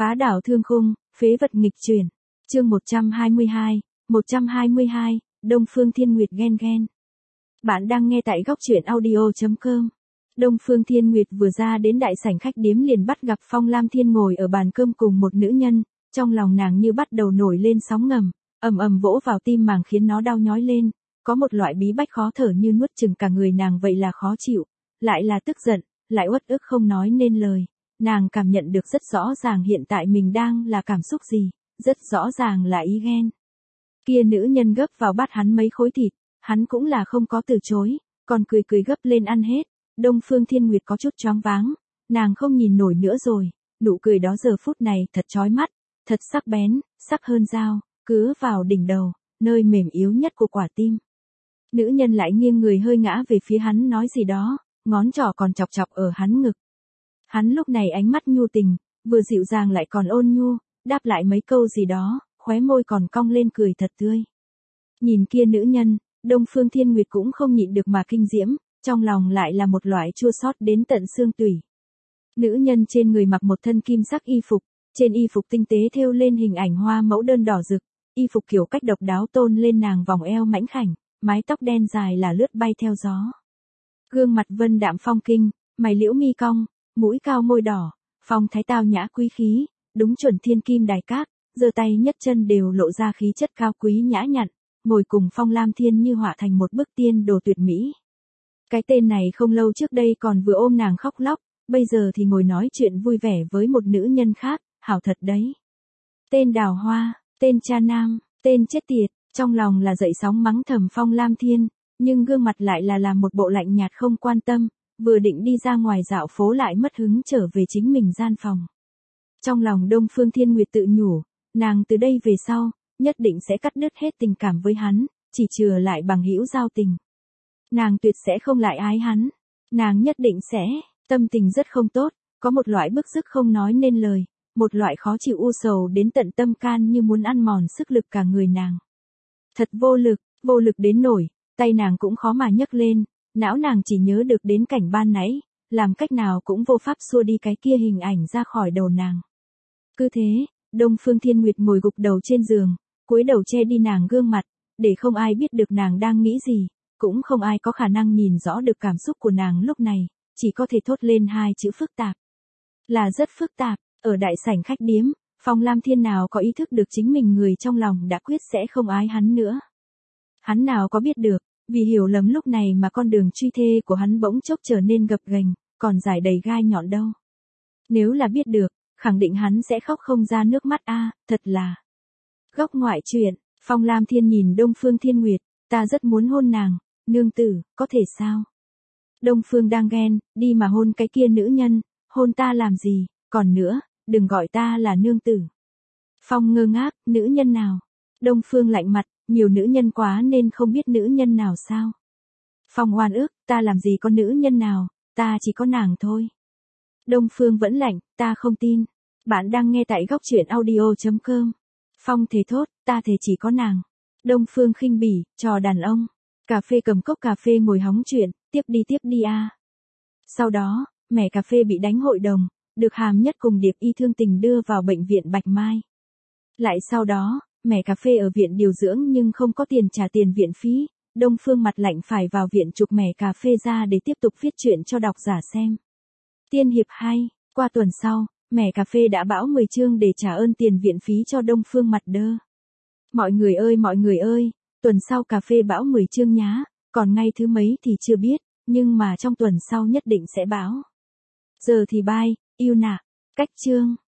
Phá đảo thương khung, phế vật nghịch chuyển. Chương 122, Đông Phương Thiên Nguyệt ghen ghen. Bạn đang nghe tại góc truyện audio.com. Đông Phương Thiên Nguyệt vừa ra đến đại sảnh khách điếm liền bắt gặp Phong Lam Thiên ngồi ở bàn cơm cùng một nữ nhân, trong lòng nàng như bắt đầu nổi lên sóng ngầm, ầm ầm vỗ vào tim màng khiến nó đau nhói lên, có một loại bí bách khó thở như nuốt chửng cả người nàng, vậy là khó chịu, lại là tức giận, lại uất ức không nói nên lời. Nàng cảm nhận được rất rõ ràng hiện tại mình đang là cảm xúc gì, rất rõ ràng là ý ghen. Kia nữ nhân gấp vào bát hắn mấy khối thịt, hắn cũng là không có từ chối, còn cười cười gấp lên ăn hết. Đông Phương Thiên Nguyệt có chút choáng váng, nàng không nhìn nổi nữa rồi, nụ cười đó giờ phút này thật chói mắt, thật sắc bén, sắc hơn dao, cứa vào đỉnh đầu, nơi mềm yếu nhất của quả tim. Nữ nhân lại nghiêng người hơi ngã về phía hắn nói gì đó, ngón trỏ còn chọc chọc ở hắn ngực. Hắn lúc này ánh mắt nhu tình, vừa dịu dàng lại còn ôn nhu, đáp lại mấy câu gì đó, khóe môi còn cong lên cười thật tươi. Nhìn kia nữ nhân, Đông Phương Thiên Nguyệt cũng không nhịn được mà kinh diễm, trong lòng lại là một loại chua xót đến tận xương tủy. Nữ nhân trên người mặc một thân kim sắc y phục, trên y phục tinh tế thêu lên hình ảnh hoa mẫu đơn đỏ rực, y phục kiểu cách độc đáo tôn lên nàng vòng eo mãnh khảnh, mái tóc đen dài là lướt bay theo gió. Gương mặt vân đạm phong kinh, mày liễu mi cong, mũi cao môi đỏ, phong thái tao nhã quý khí, đúng chuẩn thiên kim đài cát, giơ tay nhấc chân đều lộ ra khí chất cao quý nhã nhặn, ngồi cùng Phong Lam Thiên như họa thành một bức tiên đồ tuyệt mỹ. Cái tên này không lâu trước đây còn vừa ôm nàng khóc lóc, bây giờ thì ngồi nói chuyện vui vẻ với một nữ nhân khác, hảo thật đấy. Tên đào hoa, tên cha nam, tên chết tiệt, trong lòng là dậy sóng mắng thầm Phong Lam Thiên, nhưng gương mặt lại là làm một bộ lạnh nhạt không quan tâm, vừa định đi ra ngoài dạo phố lại mất hứng trở về chính mình gian phòng. Trong lòng Đông Phương Thiên Nguyệt tự nhủ, nàng từ đây về sau, nhất định sẽ cắt đứt hết tình cảm với hắn, chỉ chừa lại bằng hữu giao tình. Nàng tuyệt sẽ không lại ái hắn, nàng nhất định sẽ, tâm tình rất không tốt, có một loại bức rứt không nói nên lời, một loại khó chịu u sầu đến tận tâm can như muốn ăn mòn sức lực cả người nàng. Thật vô lực đến nổi, tay nàng cũng khó mà nhấc lên, não nàng chỉ nhớ được đến cảnh ban nãy, làm cách nào cũng vô pháp xua đi cái kia hình ảnh ra khỏi đầu nàng. Cứ thế, Đông Phương Thiên Nguyệt ngồi gục đầu trên giường, cúi đầu che đi nàng gương mặt, để không ai biết được nàng đang nghĩ gì, cũng không ai có khả năng nhìn rõ được cảm xúc của nàng lúc này, chỉ có thể thốt lên hai chữ phức tạp. Là rất phức tạp, ở đại sảnh khách điếm, Phong Lam Thiên nào có ý thức được chính mình người trong lòng đã quyết sẽ không ái hắn nữa. Hắn nào có biết được, vì hiểu lầm lúc này mà con đường truy thê của hắn bỗng chốc trở nên gập ghềnh, còn dài đầy gai nhọn đâu. Nếu là biết được, khẳng định hắn sẽ khóc không ra nước mắt thật là. Góc ngoại truyện, Phong Lam Thiên nhìn Đông Phương Thiên Nguyệt, ta rất muốn hôn nàng, nương tử, có thể sao? Đông Phương đang ghen, đi mà hôn cái kia nữ nhân, hôn ta làm gì, còn nữa, đừng gọi ta là nương tử. Phong ngơ ngác, nữ nhân nào? Đông Phương lạnh mặt, nhiều nữ nhân quá nên không biết nữ nhân nào sao? Phong oan ức, ta làm gì có nữ nhân nào, ta chỉ có nàng thôi. Đông Phương vẫn lạnh, ta không tin. Bạn đang nghe tại góc truyện audio.com. Phong thề thốt, ta thề chỉ có nàng. Đông Phương khinh bỉ, trò đàn ông. Cà phê cầm cốc cà phê ngồi hóng chuyện, tiếp đi Sau đó, mẹ cà phê bị đánh hội đồng, được Hàm Nhất cùng Điệp Y thương tình đưa vào bệnh viện Bạch Mai. Lại sau đó, mẹ cà phê ở viện điều dưỡng nhưng không có tiền trả tiền viện phí, Đông Phương mặt lạnh phải vào viện chụp mẹ cà phê ra để tiếp tục viết chuyện cho độc giả xem. Tiên hiệp 2, qua tuần sau, mẹ cà phê đã bão 10 chương để trả ơn tiền viện phí cho Đông Phương mặt đơ. Mọi người ơi, tuần sau cà phê bão 10 chương nhá, còn ngay thứ mấy thì chưa biết, nhưng mà trong tuần sau nhất định sẽ bão. Giờ thì bye, yêu nạ, cách chương.